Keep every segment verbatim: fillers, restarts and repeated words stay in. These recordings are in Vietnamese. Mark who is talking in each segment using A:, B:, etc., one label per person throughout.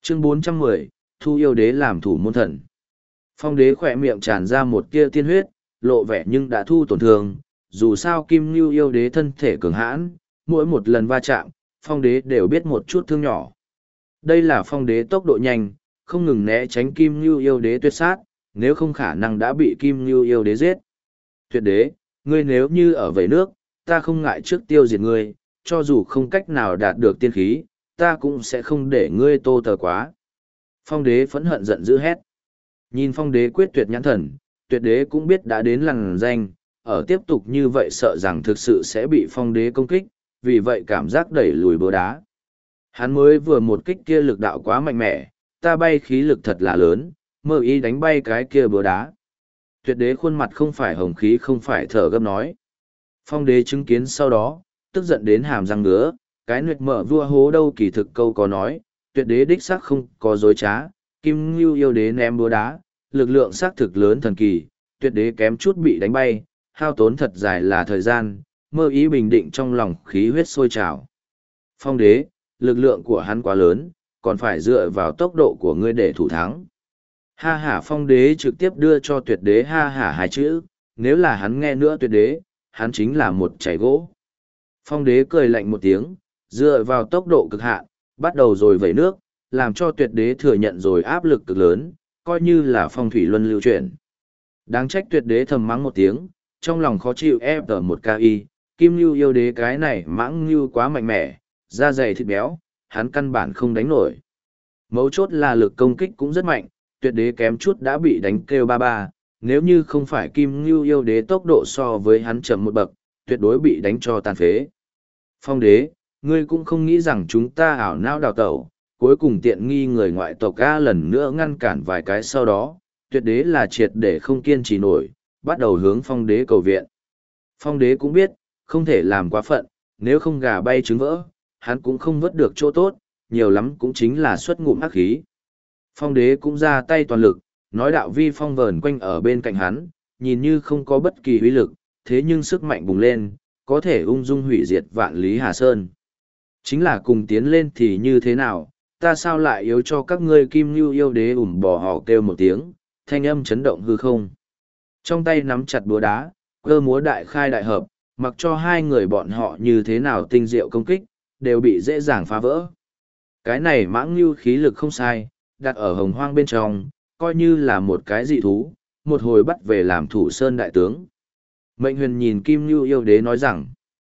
A: Chương bốn trăm mười, thu yêu đế làm thủ môn thần. Phong đế khỏe miệng tràn ra một tia tiên huyết, lộ vẻ nhưng đã thu tổn thương. Dù sao Kim Ngưu yêu đế thân thể cường hãn, mỗi một lần va chạm, phong đế đều biết một chút thương nhỏ. Đây là phong đế tốc độ nhanh, không ngừng né tránh Kim Ngưu yêu đế tuyệt sát, nếu không khả năng đã bị Kim Ngưu yêu đế giết. Tuyệt đế, ngươi nếu như ở vẩy nước, ta không ngại trước tiêu diệt ngươi, cho dù không cách nào đạt được tiên khí, ta cũng sẽ không để ngươi tô tờ quá. Phong đế phẫn hận giận dữ hét. Nhìn phong đế quyết tuyệt nhãn thần, tuyệt đế cũng biết đã đến lằn danh, ở tiếp tục như vậy sợ rằng thực sự sẽ bị phong đế công kích, vì vậy cảm giác đẩy lùi búa đá. Hắn mới vừa một kích kia lực đạo quá mạnh mẽ, ta bay khí lực thật là lớn, mơ ý đánh bay cái kia búa đá. Tuyệt đế khuôn mặt không phải hồng khí không phải thở gấp nói. Phong đế chứng kiến sau đó, tức giận đến hàm răng ngứa, cái nguyệt mở vua hố đâu kỳ thực câu có nói, tuyệt đế đích xác không có dối trá, Kim Ngưu yêu đế ném búa đá, lực lượng xác thực lớn thần kỳ, tuyệt đế kém chút bị đánh bay, hao tốn thật dài là thời gian, mơ ý bình định trong lòng khí huyết sôi trào. Phong đế, lực lượng của hắn quá lớn, còn phải dựa vào tốc độ của ngươi để thủ thắng. Ha hả phong đế trực tiếp đưa cho tuyệt đế ha hả hai chữ, nếu là hắn nghe nữa tuyệt đế, hắn chính là một chảy gỗ. Phong đế cười lạnh một tiếng, dựa vào tốc độ cực hạn, bắt đầu rồi vẩy nước, làm cho tuyệt đế thừa nhận rồi áp lực cực lớn, coi như là phong thủy luân lưu chuyển. Đáng trách tuyệt đế thầm mắng một tiếng, trong lòng khó chịu ép ở một ca y, Kim Ngưu yêu đế cái này mãng ngưu quá mạnh mẽ, da dày thịt béo, hắn căn bản không đánh nổi. Mấu chốt là lực công kích cũng rất mạnh, tuyệt đế kém chút đã bị đánh kêu ba ba, nếu như không phải Kim Ngưu yêu đế tốc độ so với hắn chậm một bậc, tuyệt đối bị đánh cho tàn phế. Phong đế, ngươi cũng không nghĩ rằng chúng ta ảo não đào tẩu, cuối cùng tiện nghi người ngoại tộc A lần nữa ngăn cản vài cái sau đó, tuyệt đế là triệt để không kiên trì nổi, bắt đầu hướng phong đế cầu viện. Phong đế cũng biết, không thể làm quá phận, nếu không gà bay trứng vỡ, hắn cũng không vớt được chỗ tốt, nhiều lắm cũng chính là xuất ngụm ác khí. Phong đế cũng ra tay toàn lực, nói đạo vi phong vờn quanh ở bên cạnh hắn, nhìn như không có bất kỳ uy lực, thế nhưng sức mạnh bùng lên, có thể ung dung hủy diệt vạn lý Hà Sơn. Chính là cùng tiến lên thì như thế nào, ta sao lại yếu cho các ngươi Kim Ngưu yêu đế ủm bò họ kêu một tiếng, thanh âm chấn động hư không. Trong tay nắm chặt búa đá, cơ múa đại khai đại hợp, mặc cho hai người bọn họ như thế nào tinh diệu công kích, đều bị dễ dàng phá vỡ. Cái này mãng ngưu khí lực không sai, đặt ở hồng hoang bên trong, coi như là một cái dị thú, một hồi bắt về làm thủ sơn đại tướng. Mệnh huyền nhìn Kim Ngưu yêu đế nói rằng,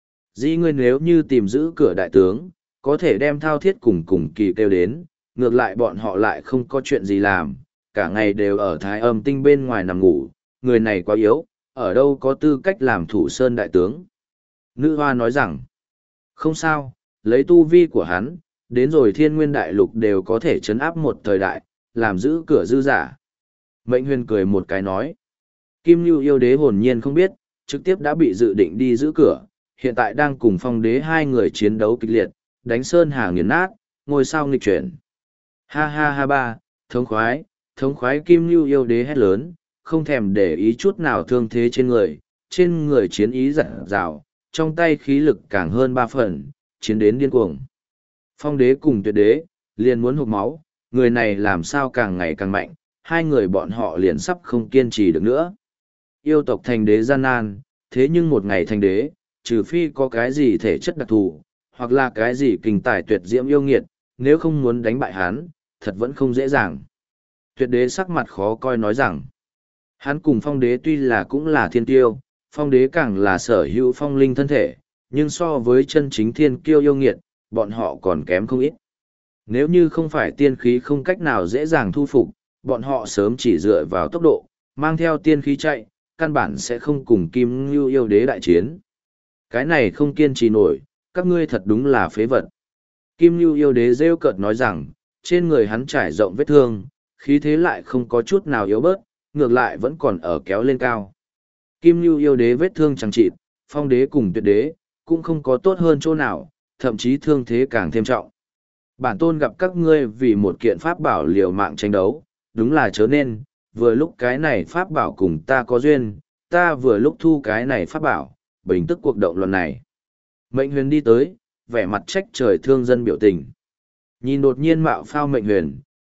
A: dĩ ngươi nếu như tìm giữ cửa đại tướng, có thể đem thao thiết cùng cùng kỳ kêu đến, ngược lại bọn họ lại không có chuyện gì làm, cả ngày đều ở thái âm tinh bên ngoài nằm ngủ, người này quá yếu, ở đâu có tư cách làm thủ sơn đại tướng. Nữ hoa nói rằng, không sao, lấy tu vi của hắn, đến rồi thiên nguyên đại lục đều có thể chấn áp một thời đại, làm giữ cửa dư giả. Mệnh huyền cười một cái nói, Kim Nhu yêu đế hồn nhiên không biết, trực tiếp đã bị dự định đi giữ cửa, hiện tại đang cùng phong đế hai người chiến đấu kịch liệt, đánh sơn hà nghiền nát, ngôi sao nghịch chuyển. Ha ha ha ba, thống khoái, thống khoái Kim Nhu yêu đế hét lớn, không thèm để ý chút nào thương thế trên người, trên người chiến ý dặn dào, trong tay khí lực càng hơn ba phần, chiến đến điên cuồng. Phong đế cùng tuyệt đế, liền muốn hụt máu, người này làm sao càng ngày càng mạnh, hai người bọn họ liền sắp không kiên trì được nữa. Yêu tộc thành đế gian nan, thế nhưng một ngày thành đế, trừ phi có cái gì thể chất đặc thù, hoặc là cái gì kinh tài tuyệt diễm yêu nghiệt, nếu không muốn đánh bại hắn, thật vẫn không dễ dàng. Tuyệt đế sắc mặt khó coi nói rằng, hắn cùng phong đế tuy là cũng là thiên tiêu, phong đế càng là sở hữu phong linh thân thể, nhưng so với chân chính thiên kiêu yêu nghiệt, bọn họ còn kém không ít. Nếu như không phải tiên khí không cách nào dễ dàng thu phục, bọn họ sớm chỉ dựa vào tốc độ, mang theo tiên khí chạy, căn bản sẽ không cùng Kim Ngưu yêu đế đại chiến. Cái này không kiên trì nổi, các ngươi thật đúng là phế vật. Kim Ngưu yêu đế rêu cợt nói rằng, trên người hắn trải rộng vết thương, khí thế lại không có chút nào yếu bớt, ngược lại vẫn còn ở kéo lên cao. Kim Ngưu yêu đế vết thương chẳng chịt, phong đế cùng tuyệt đế, cũng không có tốt hơn chỗ nào, thậm chí thương thế càng thêm trọng. Bản tôn gặp các ngươi vì một kiện pháp bảo liều mạng tranh đấu, đúng là chớ nên, vừa lúc cái này pháp bảo cùng ta có duyên, ta vừa lúc thu cái này pháp bảo, bình tức cuộc động luận này. Mệnh huyền đi tới, vẻ mặt trách trời thương dân biểu tình. Nhìn đột nhiên mạo phao mệnh huyền,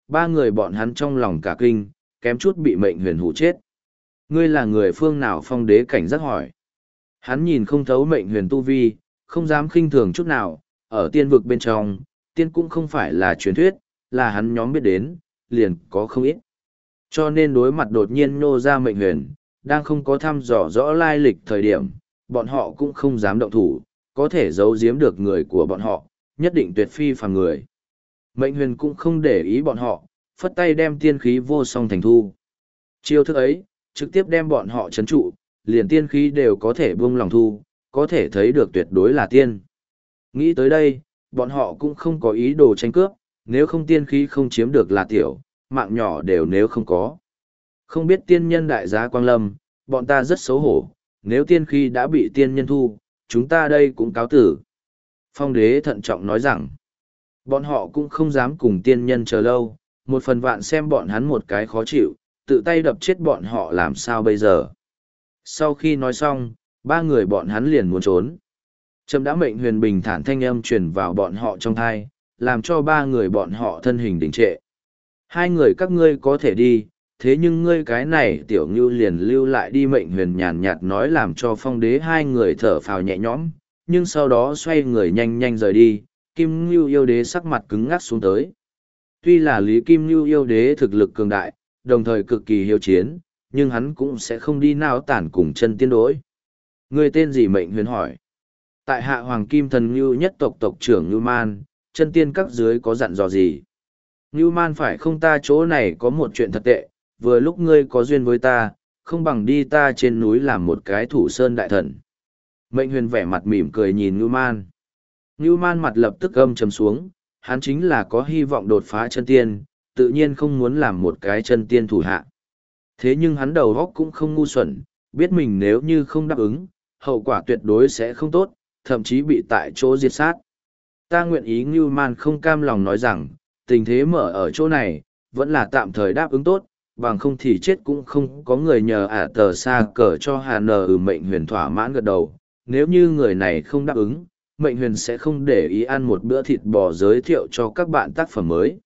A: ba người bọn hắn trong lòng cả kinh, kém chút bị mệnh huyền hủ chết. Ngươi là người phương nào? Phong đế cảnh giác hỏi. Hắn nhìn không thấu mệnh huyền tu vi, không dám khinh thường chút nào, ở tiên vực bên trong, tiên cũng không phải là truyền thuyết, là hắn nhóm biết đến, liền có không ít. Cho nên đối mặt đột nhiên nhô ra mệnh huyền, đang không có thăm dò rõ lai lịch thời điểm, bọn họ cũng không dám động thủ, có thể giấu giếm được người của bọn họ, nhất định tuyệt phi phàm người. Mệnh huyền cũng không để ý bọn họ, phất tay đem tiên khí vô song thành thu. Chiêu thức ấy, trực tiếp đem bọn họ chấn trụ, liền tiên khí đều có thể buông lòng thu, có thể thấy được tuyệt đối là tiên. Nghĩ tới đây, bọn họ cũng không có ý đồ tranh cướp, nếu không tiên khí không chiếm được là tiểu, mạng nhỏ đều nếu không có. Không biết tiên nhân đại giá quang lâm, bọn ta rất xấu hổ, nếu tiên khí đã bị tiên nhân thu, chúng ta đây cũng cáo tử. Phong đế thận trọng nói rằng, bọn họ cũng không dám cùng tiên nhân chờ lâu, một phần vạn xem bọn hắn một cái khó chịu, tự tay đập chết bọn họ làm sao bây giờ. Sau khi nói xong, ba người bọn hắn liền muốn trốn. Trầm đã mệnh huyền bình thản thanh âm truyền vào bọn họ trong thai, làm cho ba người bọn họ thân hình đình trệ. Hai người các ngươi có thể đi, thế nhưng ngươi cái này tiểu ngưu liền lưu lại đi. Mệnh huyền nhàn nhạt nói làm cho phong đế hai người thở phào nhẹ nhõm, nhưng sau đó xoay người nhanh nhanh rời đi. Kim Ngưu yêu đế sắc mặt cứng ngắc xuống tới. Tuy là Lý Kim Ngưu yêu đế thực lực cường đại, đồng thời cực kỳ hiếu chiến, nhưng hắn cũng sẽ không đi nào tản cùng chân tiên đối. Người tên gì? Mệnh huyền hỏi. Tại hạ Hoàng Kim Thần Ngưu nhất tộc tộc trưởng Ngưu Man, chân tiên các dưới có dặn dò gì? Ngưu Man phải không, ta chỗ này có một chuyện thật tệ, vừa lúc ngươi có duyên với ta, không bằng đi ta trên núi làm một cái thủ sơn đại thần. Mệnh huyền vẻ mặt mỉm cười nhìn Ngưu Man. Ngưu Man mặt lập tức gâm trầm xuống, hắn chính là có hy vọng đột phá chân tiên, tự nhiên không muốn làm một cái chân tiên thủ hạ. Thế nhưng hắn đầu óc cũng không ngu xuẩn, biết mình nếu như không đáp ứng, hậu quả tuyệt đối sẽ không tốt, thậm chí bị tại chỗ diệt sát. Ta nguyện ý. Ngưu Man không cam lòng nói rằng, tình thế mở ở chỗ này, vẫn là tạm thời đáp ứng tốt, bằng không thì chết cũng không có người nhờ ả tờ xa cờ cho hà nờ. Ừ, mệnh huyền thỏa mãn gật đầu, nếu như người này không đáp ứng, mệnh huyền sẽ không để ý ăn một bữa thịt bò giới thiệu cho các bạn tác phẩm mới.